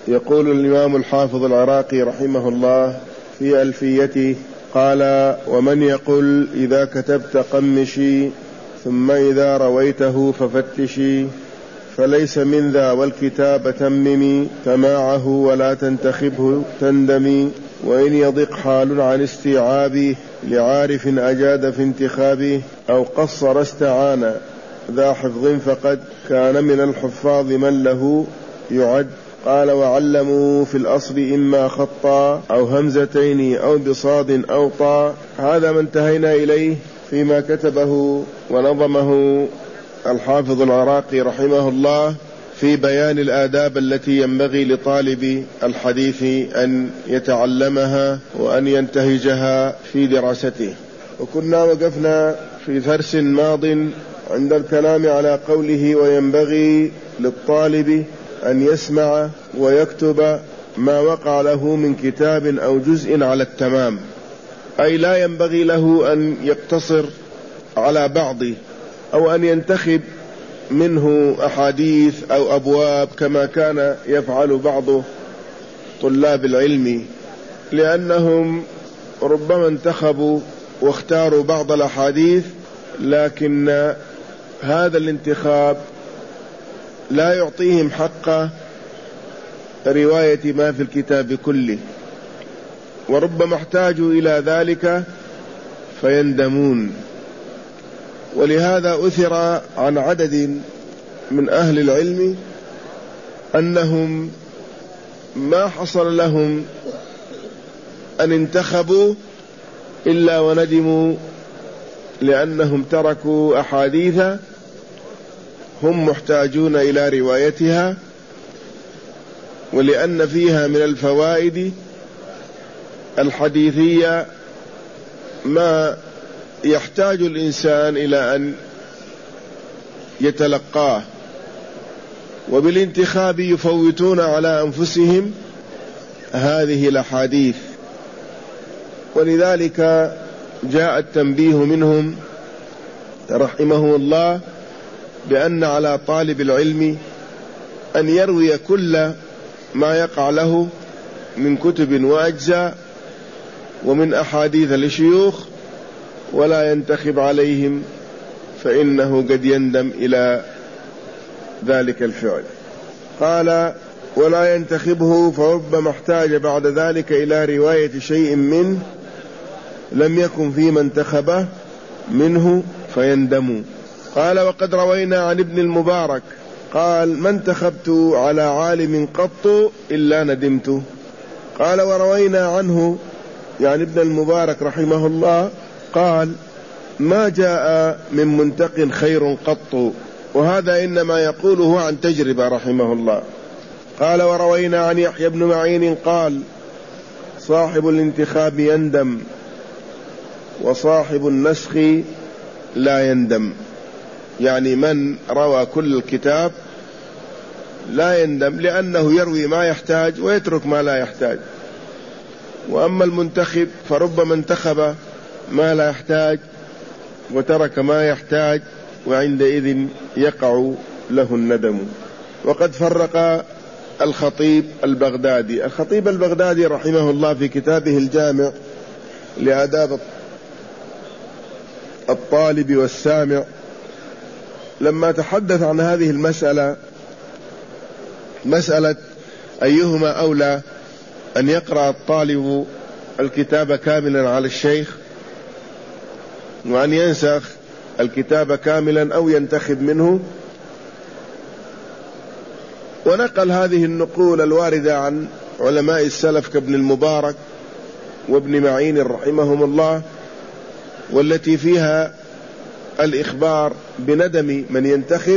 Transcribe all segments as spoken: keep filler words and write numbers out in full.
يقول الإمام الحافظ العراقي رحمه الله في ألفيته: قال: ومن يقل إذا كتبت قمشي ثم إذا رويته ففتشي، فليس من ذا والكتاب تممي، تماعه ولا تنتخبه تندمي، وإن يضق حال عن استيعابه لعارف أجاد في انتخابه، أو قصر استعان ذا حفظ فقد كان من الحفاظ من له يعد. قال: وعلموا في الأصل إما خطا أو همزتين أو بصاد أو طا. هذا ما انتهينا إليه فيما كتبه ونظمه الحافظ العراقي رحمه الله في بيان الآداب التي ينبغي لطالب الحديث أن يتعلمها وأن ينتهجها في دراسته. وكنا وقفنا في درس ماض عند الكلام على قوله: وينبغي للطالب أن يسمع ويكتب ما وقع له من كتاب أو جزء على التمام، أي لا ينبغي له أن يقتصر على بعض أو أن ينتخب منه أحاديث أو أبواب كما كان يفعل بعض طلاب العلم، لأنهم ربما انتخبوا واختاروا بعض الأحاديث، لكن هذا الانتخاب لا يعطيهم حق رواية ما في الكتاب كله، وربما احتاجوا إلى ذلك فيندمون. ولهذا أثر عن عدد من أهل العلم أنهم ما حصل لهم أن انتخبوا إلا وندموا، لأنهم تركوا أحاديث هم محتاجون إلى روايتها، ولأن فيها من الفوائد الحديثية ما يحتاج الإنسان إلى أن يتلقاه، وبالانتخاب يفوتون على أنفسهم هذه الأحاديث. ولذلك جاء التنبيه منهم رحمه الله بأن على طالب العلم أن يروي كل ما يقع له من كتب وأجزاء ومن أحاديث لشيوخ، ولا ينتخب عليهم، فإنه قد يندم إلى ذلك الفعل. قال: ولا ينتخبه، فربما احتاج بعد ذلك إلى رواية شيء منه لم يكن فيما انتخبه منه فيندم. قال: وقد روينا عن ابن المبارك قال: ما انتخبت على عالم قط إلا ندمت. قال: وروينا عنه يعني ابن المبارك رحمه الله قال: ما جاء من منتق خير قط. وهذا إنما يقوله عن تجربة رحمه الله. قال: وروينا عن يحيى بن معين قال: صاحب الانتخاب يندم وصاحب النسخ لا يندم. يعني من روى كل الكتاب لا يندم، لأنه يروي ما يحتاج ويترك ما لا يحتاج. وأما المنتخب فربما انتخب ما لا يحتاج وترك ما يحتاج، وعندئذ يقع له الندم. وقد فرق الخطيب البغدادي الخطيب البغدادي رحمه الله في كتابه الجامع لآداب الطالب والسامع، لما تحدث عن هذه المسألة، مسألة أيهما أولى أن يقرأ الطالب الكتاب كاملا على الشيخ وأن ينسخ الكتاب كاملا أو ينتخب منه، ونقل هذه النقول الواردة عن علماء السلف كابن المبارك وابن معين رحمهم الله، والتي فيها الإخبار بندم من ينتخب.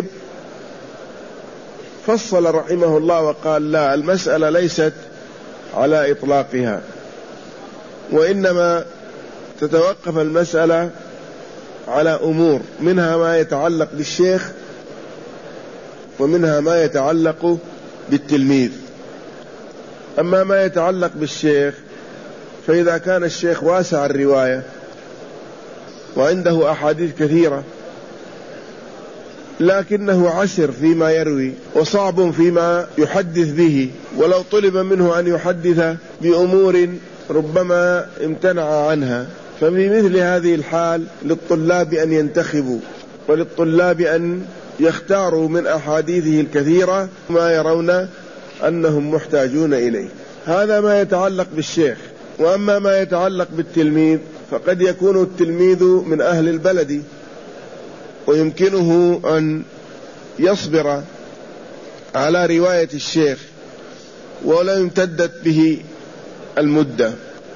فصل رحمه الله وقال: لا، المسألة ليست على إطلاقها، وإنما تتوقف المسألة على أمور، منها ما يتعلق بالشيخ ومنها ما يتعلق بالتلميذ. أما ما يتعلق بالشيخ فإذا كان الشيخ واسع الرواية وعنده أحاديث كثيرة لكنه عسر فيما يروي وصعب فيما يحدث به، ولو طلب منه أن يحدث بأمور ربما امتنع عنها. ففي مثل هذه الحال للطلاب أن ينتخبوا، وللطلاب أن يختاروا من أحاديثه الكثيرة ما يرون أنهم محتاجون إليه. هذا ما يتعلق بالشيخ. وأما ما يتعلق بالتلميذ فقد يكون التلميذ من أهل البلد ويمكنه أن يصبر على رواية الشيخ ولا امتدت به المدة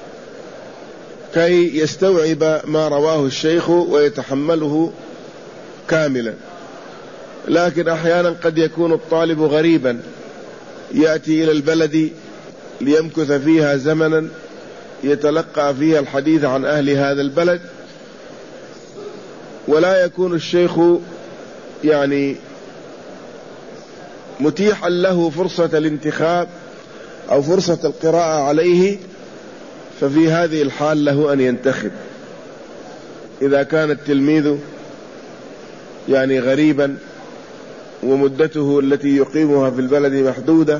كي يستوعب ما رواه الشيخ ويتحمله كاملا. لكن أحيانا قد يكون الطالب غريبا يأتي إلى البلد ليمكث فيها زمنا يتلقى فيها الحديث عن أهل هذا البلد، ولا يكون الشيخ يعني متيحا له فرصة الانتخاب أو فرصة القراءة عليه، ففي هذه الحال له أن ينتخب. إذا كان التلميذ يعني غريبا ومدته التي يقيمها في البلد محدودة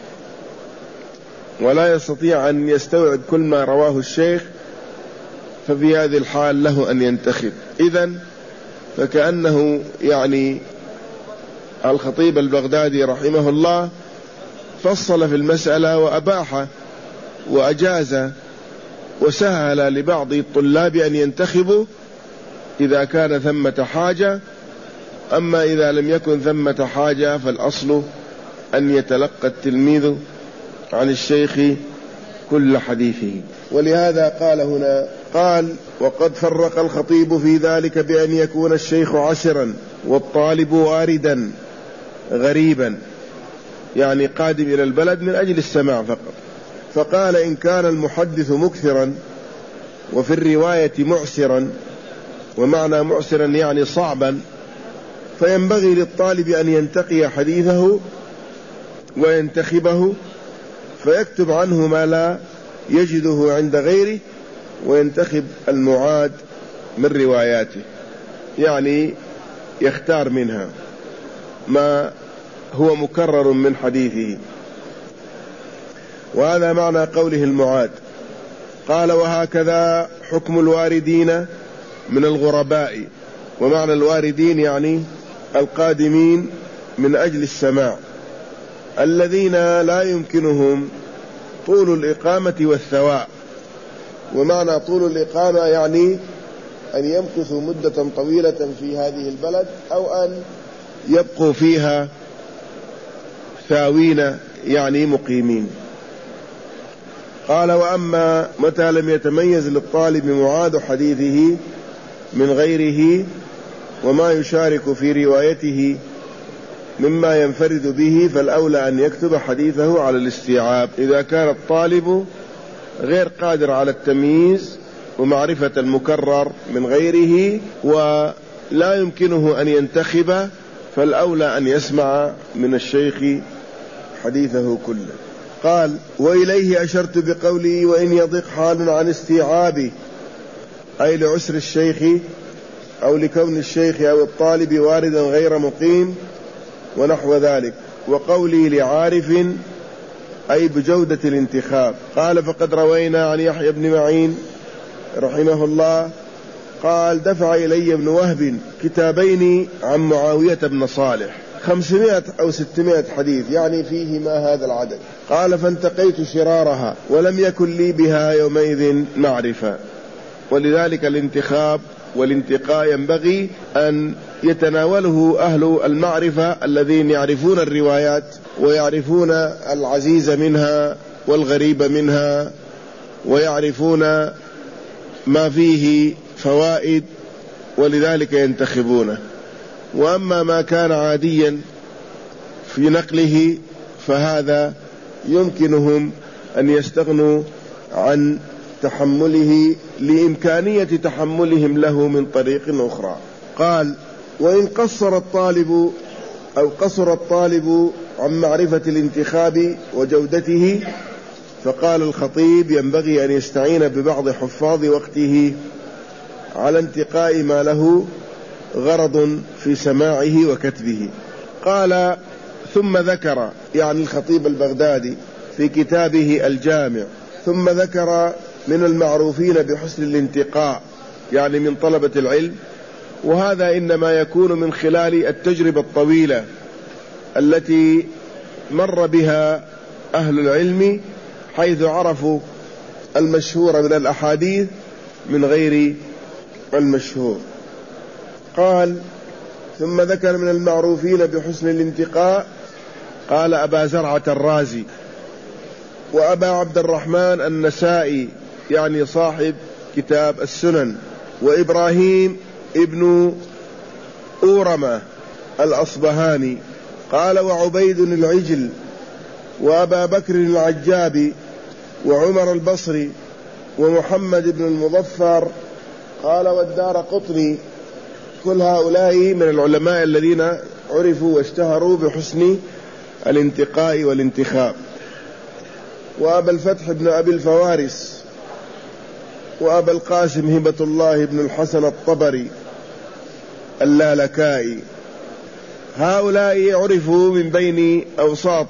ولا يستطيع أن يستوعب كل ما رواه الشيخ، ففي هذه الحال له أن ينتخب. إذن فكأنه يعني الخطيب البغدادي رحمه الله فصل في المسألة وأباح وأجاز وسهل لبعض الطلاب أن ينتخبوا إذا كان ثمة حاجة. أما إذا لم يكن ثمة حاجة فالأصل أن يتلقى التلميذ عن الشيخ كل حديثه. ولهذا قال هنا قال: وقد فرق الخطيب في ذلك بأن يكون الشيخ عشرا والطالب واردا غريبا، يعني قادم إلى البلد من أجل السماع فقط. فقال: إن كان المحدث مكثرا وفي الرواية معسرا، ومعنى معسرا يعني صعبا، فينبغي للطالب أن ينتقي حديثه وينتخبه فيكتب عنه ما لا يجده عند غيره وينتخب المعاد من رواياته، يعني يختار منها ما هو مكرر من حديثه. وهذا معنى قوله المعاد. قال: وهكذا حكم الواردين من الغرباء. ومعنى الواردين يعني القادمين من أجل السماع، الذين لا يمكنهم طول الإقامة والثواء. ومعنى طول الإقامة يعني أن يمكثوا مدة طويلة في هذه البلد أو أن يبقوا فيها ثاوين يعني مقيمين. قال: وأما متى لم يتميز للطالب معاد حديثه من غيره وما يشارك في روايته مما ينفرد به، فالأولى أن يكتب حديثه على الاستيعاب. إذا كان الطالب غير قادر على التمييز ومعرفة المكرر من غيره ولا يمكنه أن ينتخب، فالأولى أن يسمع من الشيخ حديثه كله. قال: وإليه أشرت بقولي: وإن يضيق حال عن استيعابه، أي لعسر الشيخ أو لكون الشيخ أو الطالب واردا غير مقيم ونحو ذلك. وقولي لعارف أي بجودة الانتخاب. قال: فقد روينا عن يحيى بن معين رحمه الله قال: دفع إلي ابن وهب كتابين عن معاوية بن صالح، خمسمائة أو ستمائة حديث، يعني فيهما هذا العدد. قال: فانتقيت شرارها ولم يكن لي بها يومئذ معرفة. ولذلك الانتخاب والانتقاء ينبغي أن يتناوله أهل المعرفة الذين يعرفون الروايات ويعرفون العزيز منها والغريب منها ويعرفون ما فيه فوائد، ولذلك ينتخبونه. وأما ما كان عاديا في نقله فهذا يمكنهم أن يستغنوا عن تحمله لإمكانية تحملهم له من طريق أخرى. قال: وإن قصر الطالب أو قصر الطالب عن معرفة الانتخاب وجودته، فقال الخطيب: ينبغي أن يستعين ببعض حفاظ وقته على انتقاء ما له غرض في سماعه وكتبه. قال ثم ذكر، يعني الخطيب البغدادي في كتابه الجامع، ثم ذكر من المعروفين بحسن الانتقاء، يعني من طلبة العلم، وهذا إنما يكون من خلال التجربة الطويلة التي مر بها أهل العلم، حيث عرفوا المشهور من الأحاديث من غير المشهور. قال ثم ذكر من المعروفين بحسن الانتقاء، قال أبا زرعة الرازي، وأبا عبد الرحمن النسائي، يعني صاحب كتاب السنن، وإبراهيم ابن أورمة الأصبهاني. قال وعبيد العجل، وأبا بكر العجابي، وعمر البصري، ومحمد بن المظفر. قال والدار قطني. كل هؤلاء من العلماء الذين عرفوا واشتهروا بحسن الانتقاء والانتخاب. وأبا الفتح بن أبي الفوارس، وأبا القاسم هبة الله بن الحسن الطبري اللالكائي. هؤلاء عرفوا من بين أوساط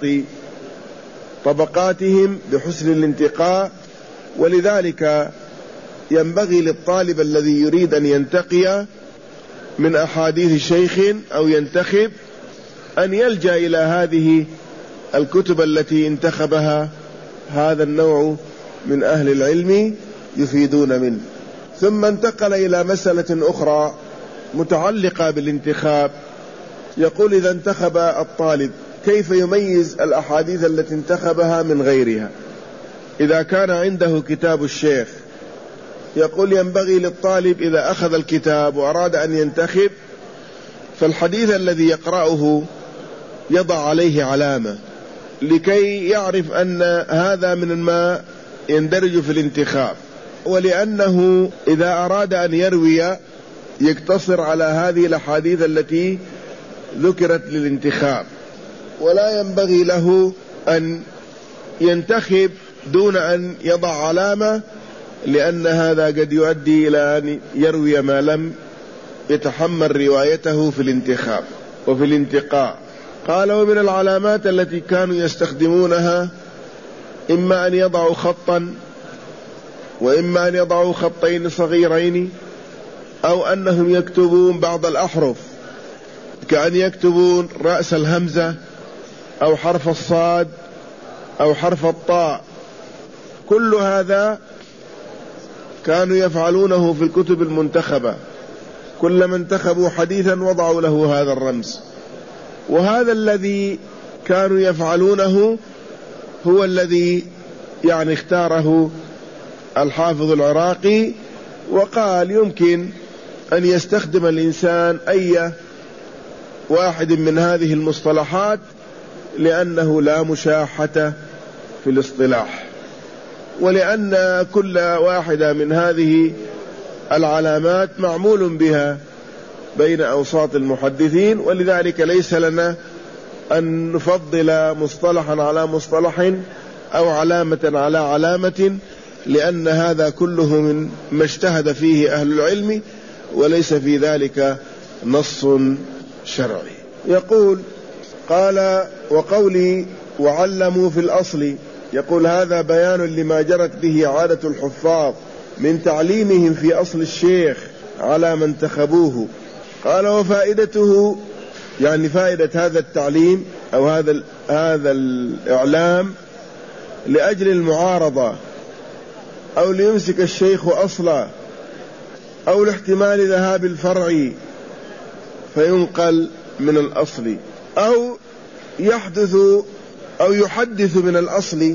طبقاتهم بحسن الانتقاء، ولذلك ينبغي للطالب الذي يريد أن ينتقي من أحاديث شيخ أو ينتخب أن يلجأ إلى هذه الكتب التي انتخبها هذا النوع من أهل العلم يفيدون منه. ثم انتقل إلى مسألة أخرى متعلقة بالانتخاب. يقول إذا انتخب الطالب كيف يميز الأحاديث التي انتخبها من غيرها؟ إذا كان عنده كتاب الشيخ، يقول ينبغي للطالب إذا أخذ الكتاب وأراد أن ينتخب، فالحديث الذي يقرأه يضع عليه علامة لكي يعرف أن هذا من ما يندرج في الانتخاب، ولأنه إذا أراد أن يروي يقتصر على هذه الأحاديث التي ذكرت للانتخاب، ولا ينبغي له أن ينتخب دون أن يضع علامة، لأن هذا قد يؤدي إلى أن يروي ما لم يتحمل روايته في الانتخاب وفي الانتقاء. قال ومن العلامات التي كانوا يستخدمونها إما أن يضعوا خطا، وإما أن يضعوا خطين صغيرين، أو أنهم يكتبون بعض الأحرف كأن يكتبون رأس الهمزة أو حرف الصاد أو حرف الطاء. كل هذا كانوا يفعلونه في الكتب المنتخبة، كلما انتخبوا حديثا وضعوا له هذا الرمز. وهذا الذي كانوا يفعلونه هو الذي يعني اختاره الحافظ العراقي، وقال يمكن أن يستخدم الإنسان أي واحد من هذه المصطلحات لأنه لا مشاحة في الاصطلاح، ولأن كل واحدة من هذه العلامات معمول بها بين أوساط المحدثين، ولذلك ليس لنا أن نفضل مصطلحا على مصطلح أو علامة على علامة، لأن هذا كله من ما اجتهد فيه أهل العلم، وليس في ذلك نص شرعي. يقول قال وقولي وعلموا في الأصل، يقول هذا بيان لما جرت به عادة الحفاظ من تعليمهم في أصل الشيخ على من انتخبوه. قال وفائدته، يعني فائدة هذا التعليم أو هذا هذا الإعلام لأجل المعارضة، أو ليمسك الشيخ أصلا، أو لاحتمال ذهاب الفرع فينقل من الأصل، أو يحدث أو يحدث من الأصل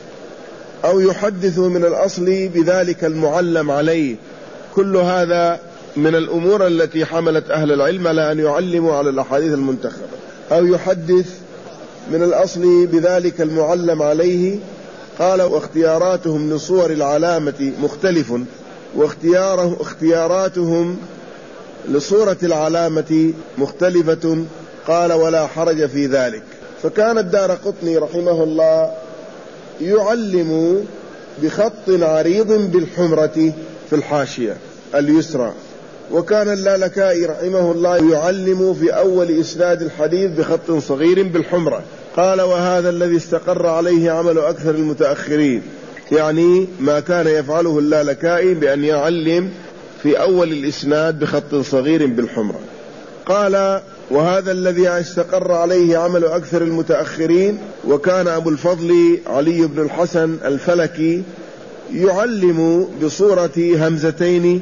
أو يحدث من الأصل بذلك المعلم عليه. كل هذا من الأمور التي حملت أهل العلم على أن يعلموا على الأحاديث المنتخبة. أو يحدث من الأصل بذلك المعلم عليه. قال واختياراتهم لصور العلامة مختلف، واختياره اختياراتهم لصورة العلامة مختلفة. قال ولا حرج في ذلك. فكان الدارقطني رحمه الله يعلم بخط عريض بالحمرة في الحاشية اليسرى، وكان اللالكائي رحمه الله يعلم في أول إسناد الحديث بخط صغير بالحمرة. قال وهذا الذي استقر عليه عمل أكثر المتأخرين، يعني ما كان يفعله اللالكائي بأن يعلم في أول الإسناد بخط صغير بالحمرة. قال وهذا الذي استقر عليه عمل أكثر المتأخرين، وكان أبو الفضل علي بن الحسن الفلكي يعلم بصورة همزتين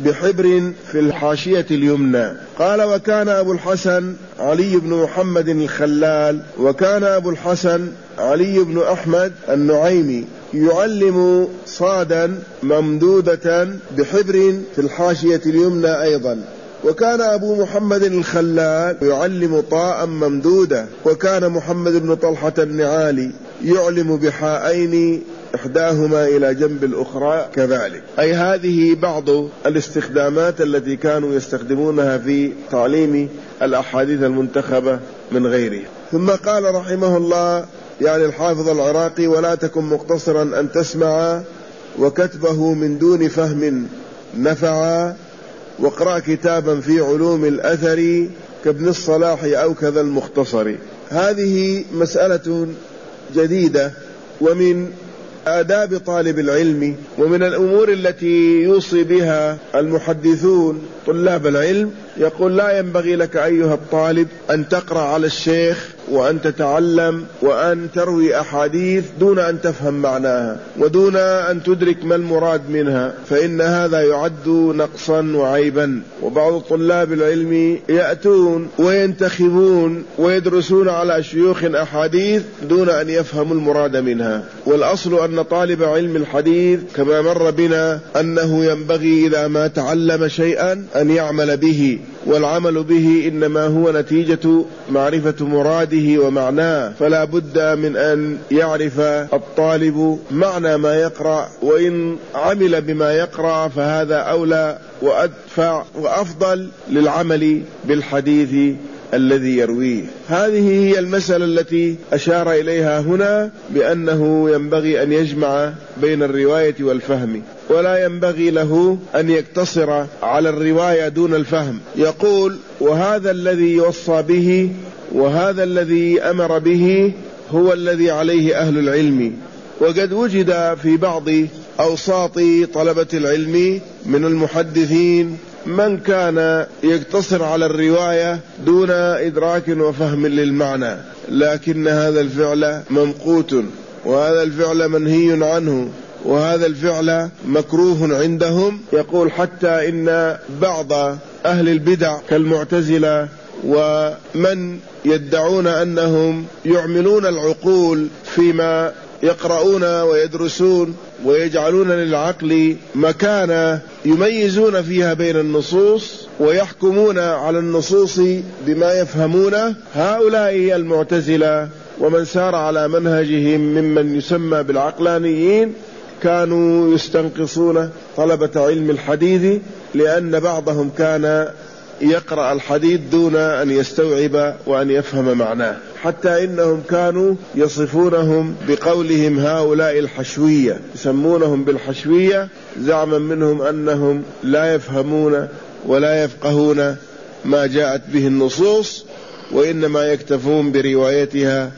بحبر في الحاشية اليمنى. قال وكان أبو الحسن علي بن محمد الخلال وكان أبو الحسن علي بن أحمد النعيمي يعلم صادا ممدودة بحبر في الحاشية اليمنى أيضا. وكان أبو محمد الخلال يعلم طاء ممدودة. وكان محمد بن طلحة النعالي يعلم بحائين إحداهما إلى جنب الأخرى كذلك. أي هذه بعض الاستخدامات التي كانوا يستخدمونها في تعليم الأحاديث المنتخبة من غيره. ثم قال رحمه الله يعني الحافظ العراقي ولا تكن مقتصرا أن تسمع وكتبه من دون فهم نفعا، واقرأ كتابا في علوم الأثر كابن الصلاح أو كذا المختصر. هذه مسألة جديدة ومن آداب طالب العلم، ومن الأمور التي يوصي بها المحدثون طلاب العلم. يقول لا ينبغي لك أيها الطالب أن تقرأ على الشيخ وأن تتعلم وأن تروي أحاديث دون أن تفهم معناها ودون أن تدرك ما المراد منها، فإن هذا يعد نقصا وعيبا. وبعض طلاب العلم يأتون وينتخبون ويدرسون على شيوخ أحاديث دون أن يفهموا المراد منها. والأصل أن طالب علم الحديث كما مر بنا أنه ينبغي إذا ما تعلم شيئا أن يعمل به، والعمل به إنما هو نتيجة معرفة مراده ومعناه. فلا بد من أن يعرف الطالب معنى ما يقرأ، وإن عمل بما يقرأ فهذا أولى وأدفع وأفضل للعمل بالحديث الذي يرويه. هذه هي المسألة التي أشار إليها هنا بأنه ينبغي أن يجمع بين الرواية والفهم، ولا ينبغي له أن يقتصر على الرواية دون الفهم. يقول وهذا الذي يوصى به وهذا الذي أمر به هو الذي عليه أهل العلم. وقد وجد في بعض أوساط طلبة العلم من المحدثين من كان يقتصر على الرواية دون إدراك وفهم للمعنى، لكن هذا الفعل ممقوت، وهذا الفعل منهي عنه، وهذا الفعل مكروه عندهم. يقول حتى إن بعض أهل البدع كالمعتزلة ومن يدعون أنهم يعملون العقول فيما يقرؤون ويدرسون ويجعلون للعقل مكانا يميزون فيها بين النصوص ويحكمون على النصوص بما يفهمونه، هؤلاء المعتزلة ومن سار على منهجهم ممن يسمى بالعقلانيين كانوا يستنقصون طلبة علم الحديث، لأن بعضهم كان يقرأ الحديث دون أن يستوعب وأن يفهم معناه، حتى إنهم كانوا يصفونهم بقولهم هؤلاء الحشوية، يسمونهم بالحشوية زعما منهم أنهم لا يفهمون ولا يفقهون ما جاءت به النصوص، وإنما يكتفون بروايتها.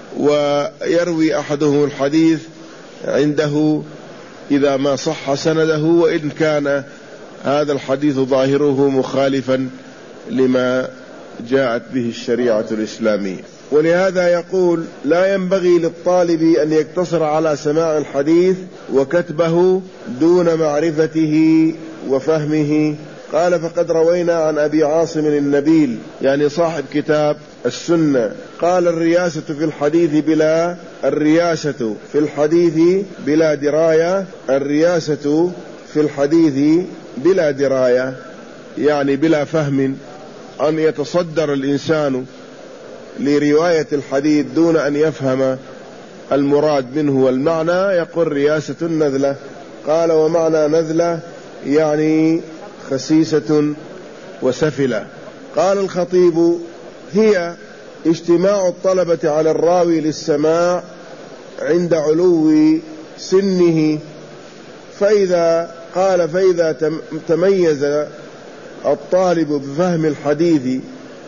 ويروي أحدهم الحديث عنده إذا ما صح سنده، وإن كان هذا الحديث ظاهره مخالفا لما جاءت به الشريعة الإسلامية. ولهذا يقول لا ينبغي للطالب أن يقتصر على سماع الحديث وكتبه دون معرفته وفهمه. قال فقد روينا عن أبي عاصم النبيل يعني صاحب كتاب السنة قال الرياسة في الحديث بلا الرياسة في الحديث بلا دراية الرياسة في الحديث بلا دراية يعني بلا فهم، أن يتصدر الإنسان لرواية الحديث دون أن يفهم المراد منه والمعنى. يقول رياسة النذلة. قال ومعنى نذلة يعني خسيسة وسفلة. قال الخطيب هي اجتماع الطلبة على الراوي للسماع عند علو سنه، فإذا قال فإذا تميز الطالب بفهم الحديث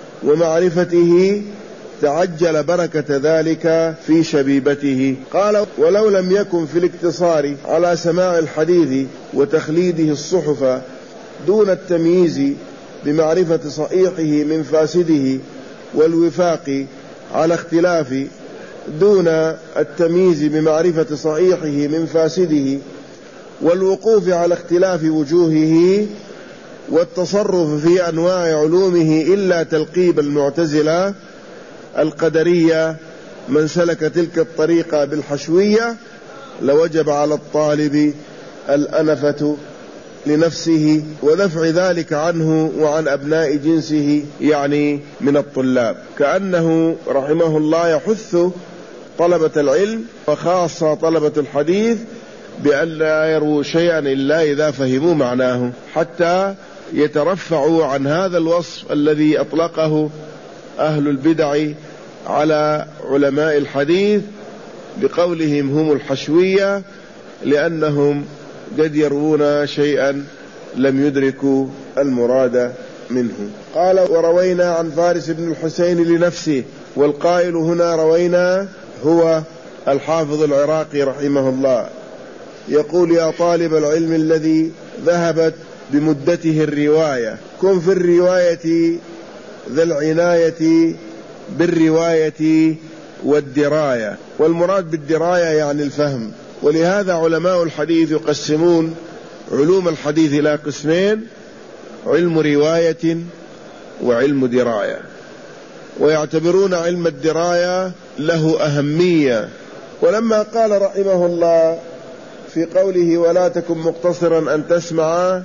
ومعرفته تعجل بركة ذلك في شبيبته. قال: ولو لم يكن في الاقتصار على سماع الحديث وتخليده الصحف دون التمييز بمعرفة صحيحه من فاسده والوفاق على اختلاف دون التمييز بمعرفة صحيحه من فاسده والوقوف على اختلاف وجوهه والتصرف في أنواع علومه إلا تلقيب المعتزلة القدرية من سلك تلك الطريقة بالحشوية لوجب على الطالب الأنفة لنفسه ودفع ذلك عنه وعن أبناء جنسه، يعني من الطلاب. كأنه رحمه الله يحث طلبة العلم وخاصة طلبة الحديث بأن لا يروا شيئا إلا إذا فهموا معناه، حتى يترفعوا عن هذا الوصف الذي أطلقه أهل البدع على علماء الحديث بقولهم هم الحشوية، لأنهم قد يروون شيئا لم يدركوا المراد منه. قال: وروينا عن فارس بن الحسين لنفسه، والقائل هنا روينا هو الحافظ العراقي رحمه الله، يقول: يا طالب العلم الذي ذهبت بمدته الرواية، كن في الرواية ذا العناية بالرواية والدراية. والمراد بالدراية يعني الفهم. ولهذا علماء الحديث يقسمون علوم الحديث إلى قسمين: علم رواية وعلم دراية، ويعتبرون علم الدراية له أهمية. ولما قال رحمه الله في قوله: ولا تكن مقتصرا أن تسمع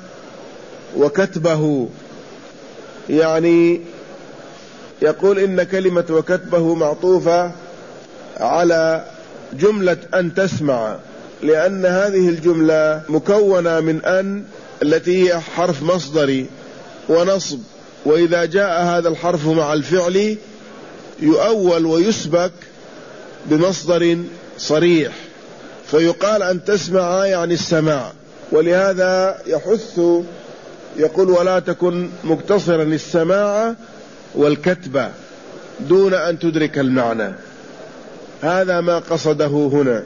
وكتبه، يعني يقول إن كلمة وكتبه معطوفة على جملة أن تسمع، لأن هذه الجملة مكونة من أن التي هي حرف مصدري ونصب، وإذا جاء هذا الحرف مع الفعل يؤول ويسبك بمصدر صريح، فيقال أن تسمع يعني السماع. ولهذا يحث يقول: ولا تكن مقتصرا السماع والكتبة دون أن تدرك المعنى. هذا ما قصده هنا.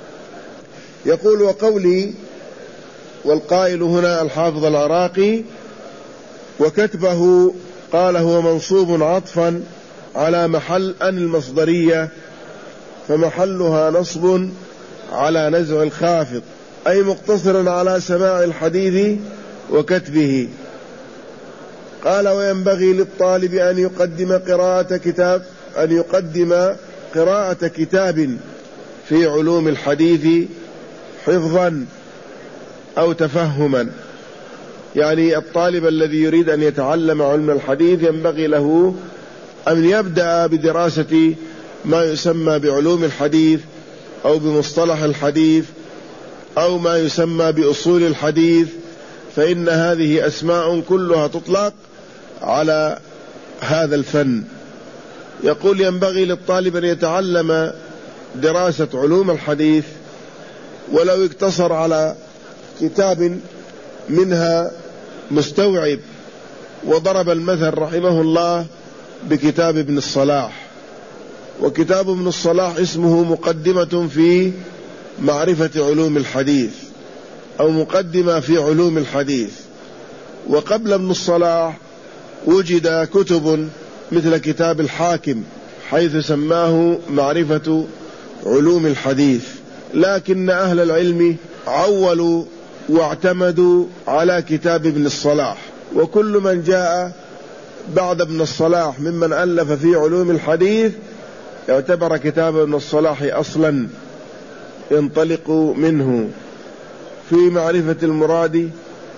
يقول: وقولي، والقائل هنا الحافظ العراقي، وكتبه قال هو منصوب عطفا على محل أن المصدرية، فمحلها نصب على نزع الخافض، أي مقتصرا على سماع الحديث وكتبه. قال: وينبغي للطالب أن يقدم قراءة كتاب أن يقدم قراءة كتاب في علوم الحديث حفظا أو تفهما. يعني الطالب الذي يريد أن يتعلم علم الحديث ينبغي له أن يبدأ بدراسة ما يسمى بعلوم الحديث أو بمصطلح الحديث أو ما يسمى بأصول الحديث، فإن هذه أسماء كلها تطلق على هذا الفن. يقول: ينبغي للطالب أن يتعلم دراسة علوم الحديث ولو اقتصر على كتاب منها مستوعب، وضرب المثل رحمه الله بكتاب ابن الصلاح. وكتاب ابن الصلاح اسمه مقدمة في معرفة علوم الحديث أو مقدمة في علوم الحديث. وقبل ابن الصلاح وجد كتب مثل كتاب الحاكم حيث سماه معرفة علوم الحديث، لكن أهل العلم عولوا واعتمدوا على كتاب ابن الصلاح. وكل من جاء بعد ابن الصلاح ممن ألف في علوم الحديث اعتبر كتاب ابن الصلاح أصلا ينطلق منه في معرفة المراد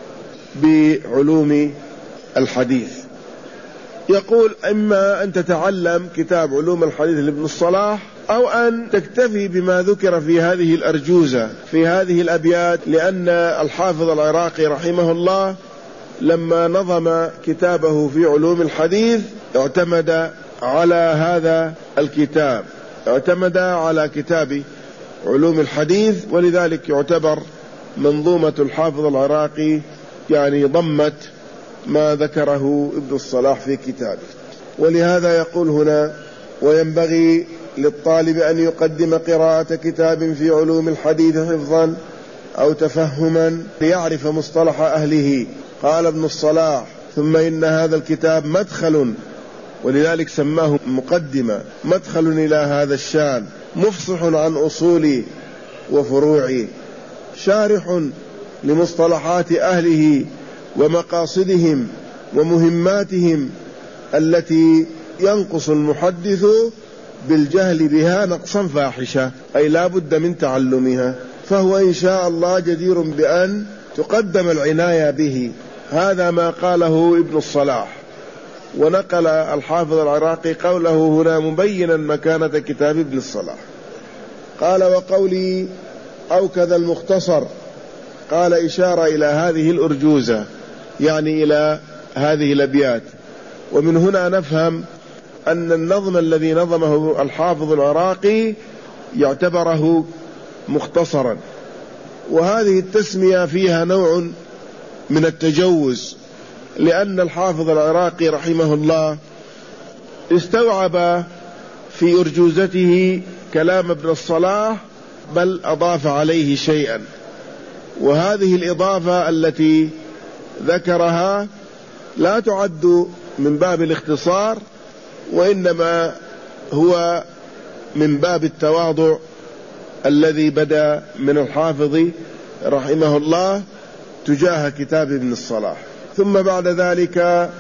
بعلوم الحديث. يقول: إما أن تتعلم كتاب علوم الحديث لابن الصلاح أو أن تكتفي بما ذكر في هذه الأرجوزة في هذه الأبيات، لأن الحافظ العراقي رحمه الله لما نظم كتابه في علوم الحديث اعتمد على هذا الكتاب، اعتمد على كتاب علوم الحديث، ولذلك يعتبر منظومة الحافظ العراقي يعني ضمت ما ذكره ابن الصلاح في كتابه. ولهذا يقول هنا: وينبغي للطالب أن يقدم قراءة كتاب في علوم الحديث حفظا أو تفهما ليعرف مصطلح أهله. قال ابن الصلاح: ثم إن هذا الكتاب مدخل، ولذلك سماه مقدمة، مدخل إلى هذا الشان، مفصح عن أصول وفروع، شارح لمصطلحات أهله ومقاصدهم ومهماتهم التي ينقص المحدث بالجهل بها نقصا فاحشا، أي لا بد من تعلمها، فهو إن شاء الله جدير بأن تقدم العناية به. هذا ما قاله ابن الصلاح. ونقل الحافظ العراقي قوله هنا مبينا مكانة كتاب ابن الصلاح. قال: وقولي أو كذا المختصر، قال إشارة إلى هذه الأرجوزة، يعني إلى هذه الأبيات. ومن هنا نفهم أن النظم الذي نظمه الحافظ العراقي يعتبره مختصرا، وهذه التسمية فيها نوع من التجوز، لأن الحافظ العراقي رحمه الله استوعب في أرجوزته كلام ابن الصلاح، بل أضاف عليه شيئا، وهذه الإضافة التي ذكرها لا تعد من باب الاختصار، وإنما هو من باب التواضع الذي بدأ من الحافظ رحمه الله تجاه كتاب ابن الصلاح. ثم بعد ذلك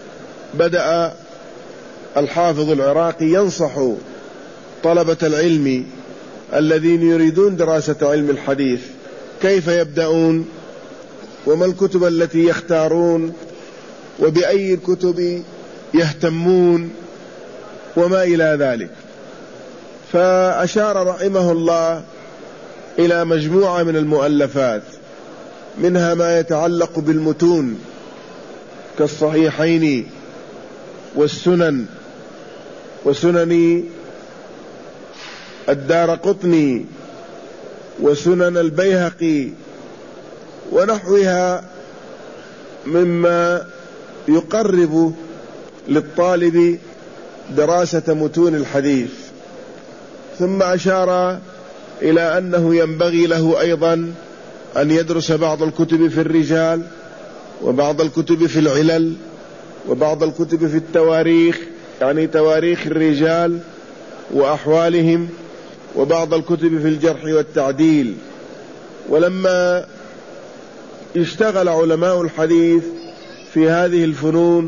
بدأ الحافظ العراقي ينصح طلبة العلم الذين يريدون دراسة علم الحديث كيف يبدأون، وما الكتب التي يختارون، وبأي الكتب يهتمون، وما إلى ذلك. فأشار رحمه الله إلى مجموعة من المؤلفات، منها ما يتعلق بالمتون كالصحيحين والسنن وسنن الدارقطني وسنن البيهقي ونحوها مما يقرب للطالب دراسة متون الحديث. ثم أشار إلى أنه ينبغي له أيضا أن يدرس بعض الكتب في الرجال، وبعض الكتب في العلل، وبعض الكتب في التواريخ، يعني تواريخ الرجال وأحوالهم، وبعض الكتب في الجرح والتعديل. ولما اشتغل علماء الحديث في هذه الفنون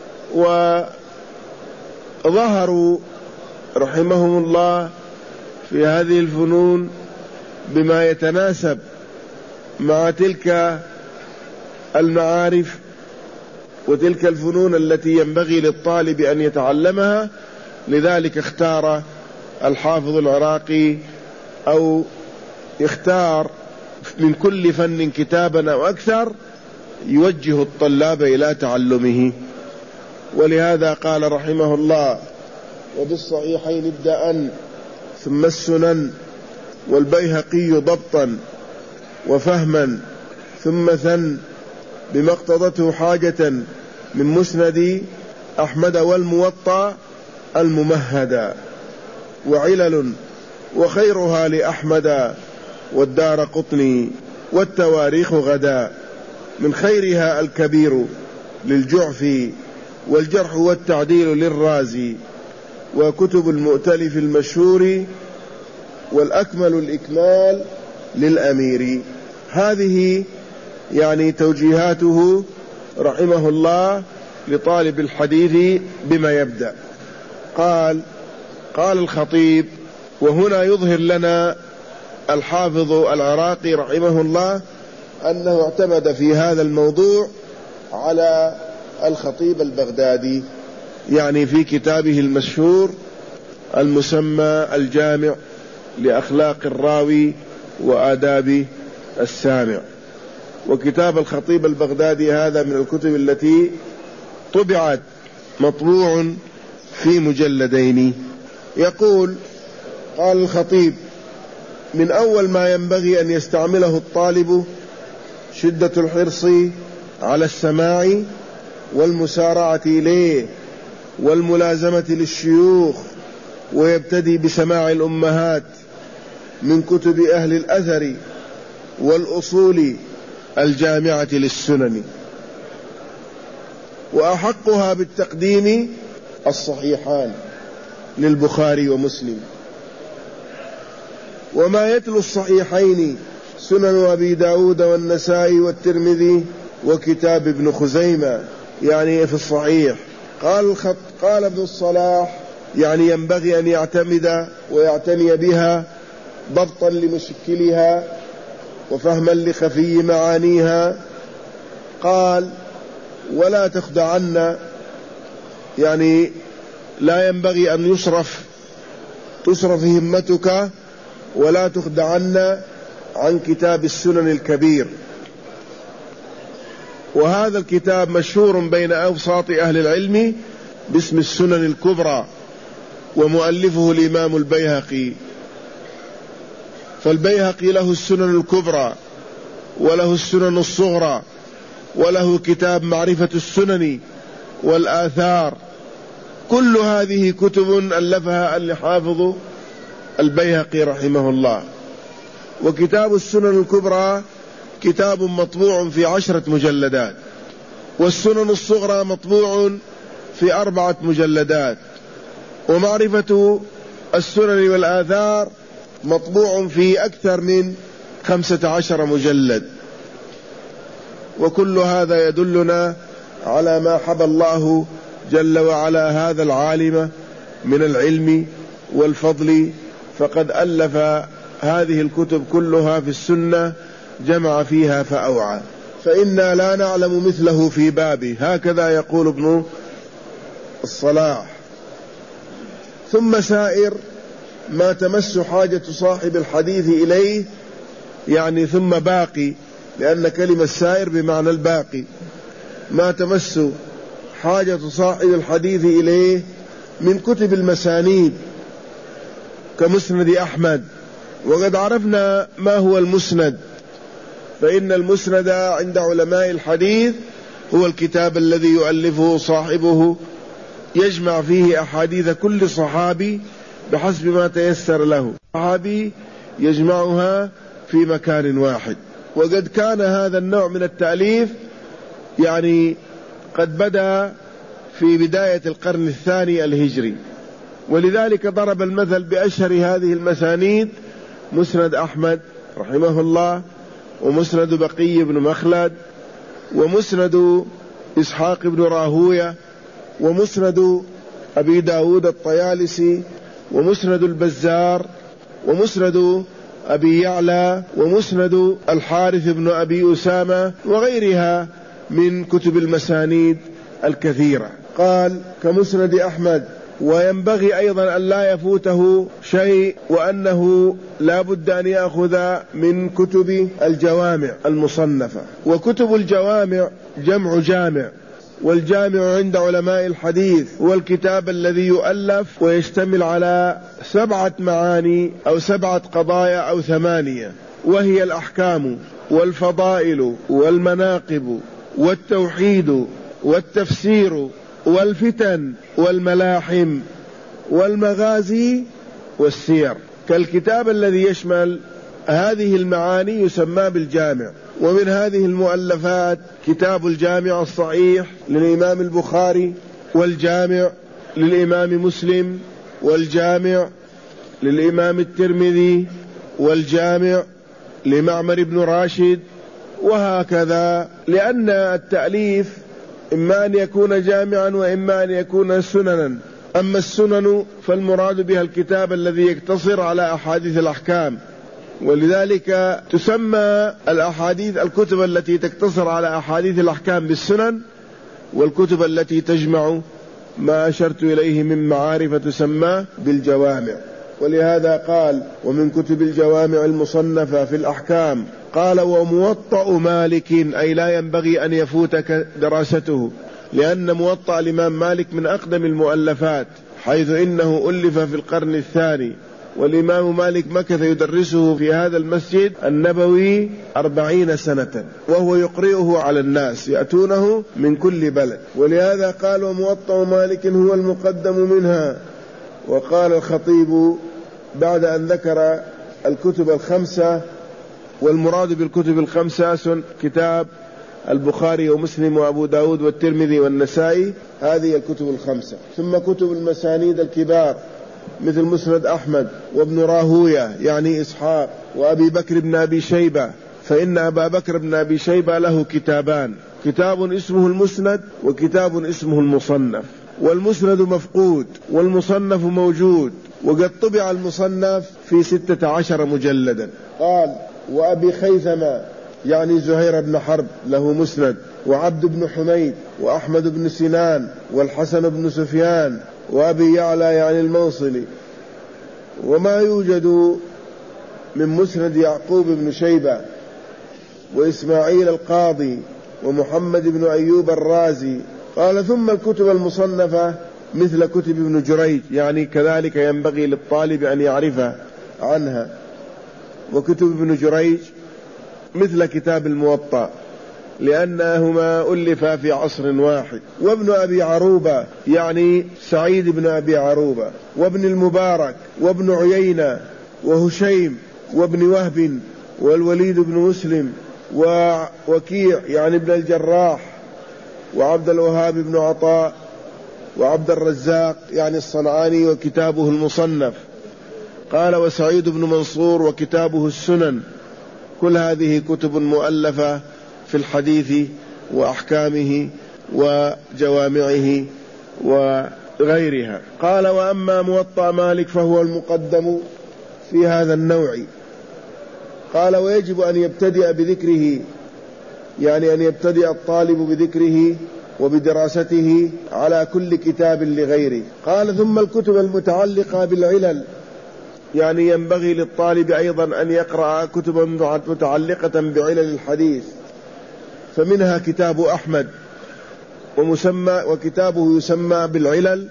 وظهروا رحمهم الله في هذه الفنون بما يتناسب مع تلك المعارف وتلك الفنون التي ينبغي للطالب أن يتعلمها، لذلك اختار الحافظ العراقي أو اختار من كل فن كتابا أو أكثر يوجه الطلاب إلى تعلمه. ولهذا قال رحمه الله: وبالصحيحين ابدأ ثم السنن والبيهقي ضبطا وفهما ثم ثن بما اقتضته حاجة من مسند أحمد والموطأ الممهدا، وعلل وخيرها لأحمد والدارقطني والتواريخ غدا، من خيرها الكبير للجعفي والجرح والتعديل للرازي، وكتب المؤتلف المشهور، والأكمل الإكمال للأمير. هذه يعني توجيهاته رحمه الله لطالب الحديث بما يبدأ. قال قال الخطيب: وهنا يظهر لنا الحافظ العراقي رحمه الله أنه اعتمد في هذا الموضوع على الخطيب البغدادي، يعني في كتابه المشهور المسمى الجامع لأخلاق الراوي وآداب السامع. وكتاب الخطيب البغدادي هذا من الكتب التي طبعت مطبوع في مجلدين. يقول قال الخطيب: من أول ما ينبغي أن يستعمله الطالب شدة الحرص على السماع والمسارعة إليه والملازمة للشيوخ، ويبتدي بسماع الأمهات من كتب أهل الأثر والأصول الجامعة للسنن. وأحقها بالتقديم الصحيحان للبخاري ومسلم، وما يتلو الصحيحين سنن أبي داود والنسائي والترمذي وكتاب ابن خزيمة، يعني في الصحيح. قال الخط قال ابن الصلاح يعني ينبغي أن يعتمد ويعتني بها ضبطا لمشكلها وفهما لخفي معانيها. قال ولا تخدعن، يعني لا ينبغي أن يصرف تصرف همتك ولا تخدعن عن كتاب السنن الكبير. وهذا الكتاب مشهور بين أوساط أهل العلم باسم السنن الكبرى، ومؤلفه الإمام البيهقي. فالبيهقي له السنن الكبرى وله السنن الصغرى وله كتاب معرفة السنن والآثار. كل هذه كتب ألفها الحافظ البيهقي رحمه الله. وكتاب السنن الكبرى كتاب مطبوع في عشرة مجلدات، والسنن الصغرى مطبوع في أربعة مجلدات، ومعرفة السنن والآثار مطبوع في أكثر من خمسة عشر مجلد. وكل هذا يدلنا على ما حب الله جل وعلا هذا العالم من العلم والفضل، فقد ألف هذه الكتب كلها في السنة، جمع فيها فأوعى، فإنا لا نعلم مثله في بابه، هكذا يقول ابن الصلاح. ثم سائر ما تمس حاجة صاحب الحديث إليه، يعني ثم باقي، لأن كلمة سائر بمعنى الباقي، ما تمس حاجة صاحب الحديث إليه من كتب المسانيد كمسند أحمد. وقد عرفنا ما هو المسند، فإن المسند عند علماء الحديث هو الكتاب الذي يؤلفه صاحبه يجمع فيه أحاديث كل صحابي بحسب ما تيسر له، صحابي يجمعها في مكان واحد. وقد كان هذا النوع من التأليف يعني قد بدأ في بداية القرن الثاني الهجري، ولذلك ضرب المثل بأشهر هذه المسانيد مسند أحمد رحمه الله، ومسند بقي بن مخلد، ومسند إسحاق بن راهوية، ومسند أبي داود الطيالسي، ومسند البزار، ومسند أبي يعلى، ومسند الحارث بن أبي أسامة، وغيرها من كتب المسانيد الكثيرة. قال كمسند أحمد. وينبغي أيضا أن لا يفوته شيء، وأنه لا بد أن يأخذ من كتب الجوامع المصنفة. وكتب الجوامع جمع جامع، والجامع عند علماء الحديث هو الكتاب الذي يؤلف ويشتمل على سبعة معاني أو سبعة قضايا أو ثمانية، وهي الأحكام والفضائل والمناقب والتوحيد والتفسير والفتن والملاحم والمغازي والسير. كالكتاب الذي يشمل هذه المعاني يسمى بالجامع. ومن هذه المؤلفات كتاب الجامع الصحيح للإمام البخاري، والجامع للإمام مسلم، والجامع للإمام الترمذي، والجامع لمعمر بن راشد، وهكذا. لأن التأليف إما أن يكون جامعا وإما أن يكون سننا. أما السنن فالمراد بها الكتاب الذي يقتصر على أحاديث الأحكام، ولذلك تسمى الأحاديث الكتب التي تقتصر على أحاديث الأحكام بالسنن، والكتب التي تجمع ما أشرت إليه من معارف تسمى بالجوامع. ولهذا قال ومن كتب الجوامع المصنفة في الأحكام. قال وموطأ مالك، أي لا ينبغي أن يفوتك دراسته، لأن موطأ الإمام مالك من أقدم المؤلفات، حيث إنه ألف في القرن الثاني، والإمام مالك مكث يدرسه في هذا المسجد النبوي أربعين سنة، وهو يقرئه على الناس يأتونه من كل بلد، ولهذا قالوا موطأ مالك هو المقدم منها. وقال الخطيب بعد أن ذكر الكتب الخمسة، والمراد بالكتب الخمسة كتاب البخاري ومسلم وأبو داود والترمذي والنسائي، هذه الكتب الخمسة، ثم كتب المسانيد الكبار مثل مسند أحمد وابن راهوية يعني إسحاق وأبي بكر بن أبي شيبة، فإن أبا بكر بن أبي شيبة له كتابان، كتاب اسمه المسند وكتاب اسمه المصنف، والمسند مفقود والمصنف موجود، وقد طبع المصنف في ستة عشر مجلدا. قال وأبي خيثمة يعني زهير بن حرب له مسند، وعبد بن حميد وأحمد بن سنان والحسن بن سفيان وأبي يعلى يعني الموصلي. وما يوجد من مسند يعقوب بن شيبة وإسماعيل القاضي ومحمد بن أيوب الرازي. قال ثم الكتب المصنفة مثل كتب ابن جريج، يعني كذلك ينبغي للطالب أن يعرف عنها، وكتب ابن جريج مثل كتاب الموطأ لأنهما ألفا في عصر واحد. وابن أبي عروبة يعني سعيد بن أبي عروبة، وابن المبارك وابن عيينة وهشيم وابن وهب والوليد بن مسلم ووكيع يعني ابن الجراح وعبد الوهاب بن عطاء وعبد الرزاق يعني الصنعاني وكتابه المصنف. قال وسعيد بن منصور وكتابه السنن. كل هذه كتب مؤلفة في الحديث وأحكامه وجوامعه وغيرها. قال وأما موطأ مالك فهو المقدم في هذا النوع. قال ويجب أن يبتدئ بذكره، يعني أن يبتدئ الطالب بذكره وبدراسته على كل كتاب لغيره. قال ثم الكتب المتعلقة بالعلل، يعني ينبغي للطالب أيضا أن يقرأ كتبا متعلقة بعلل الحديث، فمنها كتاب أحمد ومسمى وكتابه يسمى بالعلل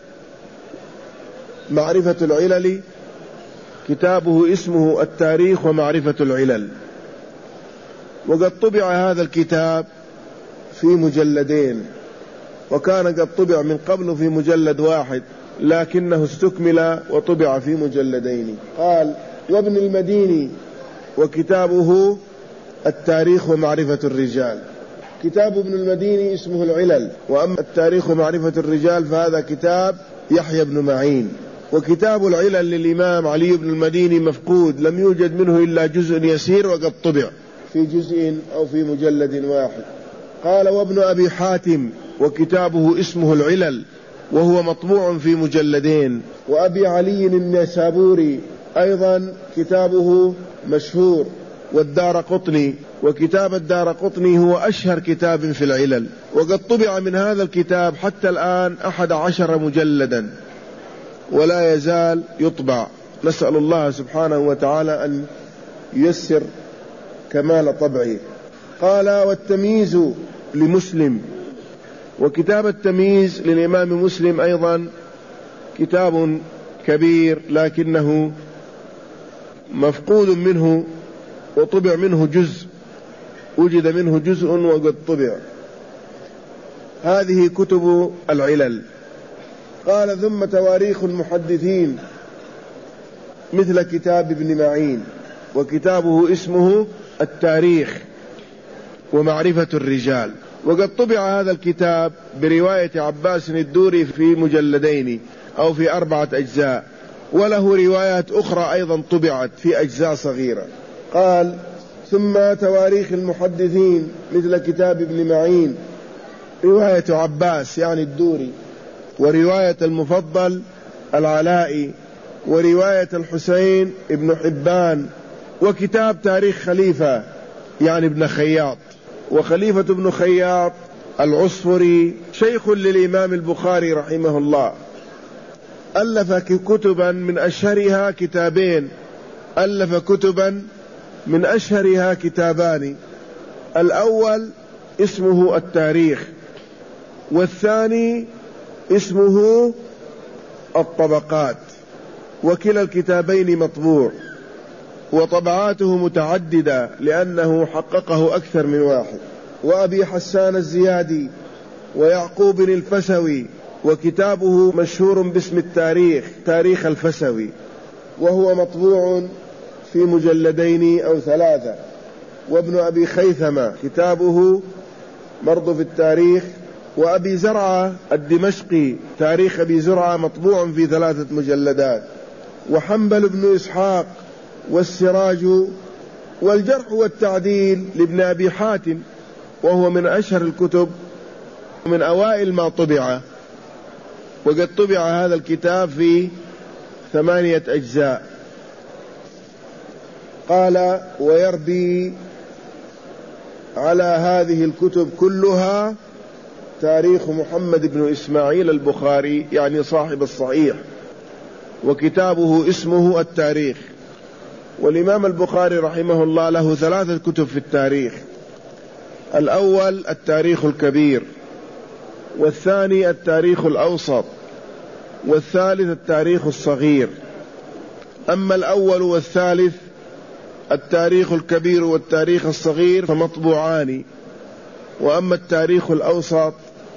معرفة العلل، كتابه اسمه التاريخ ومعرفة العلل. وقد طبع هذا الكتاب في مجلدين، وكان قد طبع من قبل في مجلد واحد لكنه استكمل وطبع في مجلدين. قال وابن المديني وكتابه التاريخ ومعرفة الرجال. كتاب ابن المديني اسمه العلل، وأما التاريخ ومعرفة الرجال فهذا كتاب يحيى بن معين. وكتاب العلل للإمام علي بن المديني مفقود، لم يوجد منه إلا جزء يسير وقد طبع في جزء أو في مجلد واحد. قال وابن أبي حاتم وكتابه اسمه العلل وهو مطبوع في مجلدين. وأبي علي النسابوري أيضا كتابه مشهور، والدار قطني، وكتاب الدار قطني هو أشهر كتاب في العلل، وقد طبع من هذا الكتاب حتى الآن أحد عشر مجلدا ولا يزال يطبع. نسأل الله سبحانه وتعالى أن ييسر كمال طبعه. قال والتمييز لمسلم، وكتاب التمييز للإمام مسلم أيضا كتاب كبير لكنه مفقود منه وطبع منه جزء، وجد منه جزء وقد طبع. هذه كتب العلل. قال ثم تواريخ المحدثين مثل كتاب ابن معين، وكتابه اسمه التاريخ ومعرفة الرجال. وقد طبع هذا الكتاب برواية عباس الدوري في مجلدين أو في أربعة أجزاء، وله روايات أخرى أيضا طبعت في أجزاء صغيرة. قال ثم تواريخ المحدثين مثل كتاب ابن معين رواية عباس يعني الدوري، ورواية المفضل العلائي، ورواية الحسين ابن حبان، وكتاب تاريخ خليفة يعني ابن خياط. وخليفة ابن خياط العصفري شيخ للإمام البخاري رحمه الله، ألف كتبا من أشهرها كتابين، ألف كتبا من أشهرها كتابان، الأول اسمه التاريخ، والثاني اسمه الطبقات. وكلا الكتابين مطبوع، وطبعاته متعددة لأنه حققه أكثر من واحد. وأبي حسان الزيادي ويعقوب الفسوي، وكتابه مشهور باسم التاريخ، تاريخ الفسوي، وهو مطبوع في مجلدين أو ثلاثة. وابن أبي خيثمة كتابه برضو في التاريخ. وأبي زرعة الدمشقي تاريخ أبي زرعة مطبوع في ثلاثة مجلدات. وحنبل بن إسحاق والسراج. والجرح والتعديل لابن أبي حاتم، وهو من أشهر الكتب ومن أوائل ما طبع، وقد طبع هذا الكتاب في ثمانية أجزاء. قال: ويربي على هذه الكتب كلها تاريخ محمد بن إسماعيل البخاري، يعني صاحب الصحيح، وكتابه اسمه التاريخ. والإمام البخاري رحمه الله له ثلاثة كتب في التاريخ: الأول التاريخ الكبير، والثاني التاريخ الأوسط، والثالث التاريخ الصغير. أما الأول والثالث التاريخ الكبير والتاريخ الصغير فمطبوعان، وأما التاريخ الأوسط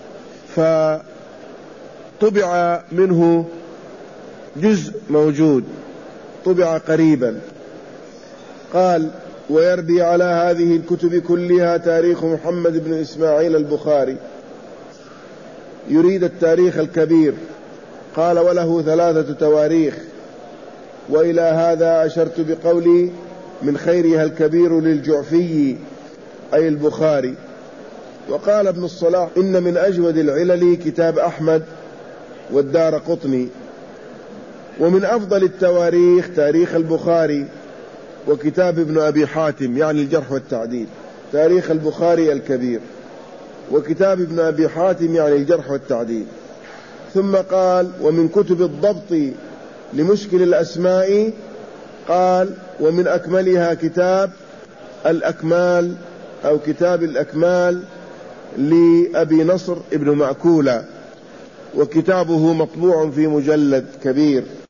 فطبع منه جزء موجود، طبع قريبا. قال: ويربي على هذه الكتب كلها تاريخ محمد بن إسماعيل البخاري. يريد التاريخ الكبير. قال: وله ثلاثة تواريخ. وإلى هذا أشرت بقولي: من خيرها الكبير للجعفي، أي البخاري. وقال ابن الصلاح: إن من أجود العلل كتاب أحمد والدار قطني. ومن أفضل التواريخ تاريخ البخاري وكتاب ابن أبي حاتم، يعني الجرح والتعديل، تاريخ البخاري الكبير، وكتاب ابن أبي حاتم يعني الجرح والتعديل. ثم قال: ومن كتب الضبط لمشكل الأسماء، قال: ومن أكملها كتاب الأكمال أو كتاب الأكمال لأبي نصر ابن معكولة، وكتابه مطبوع في مجلد كبير.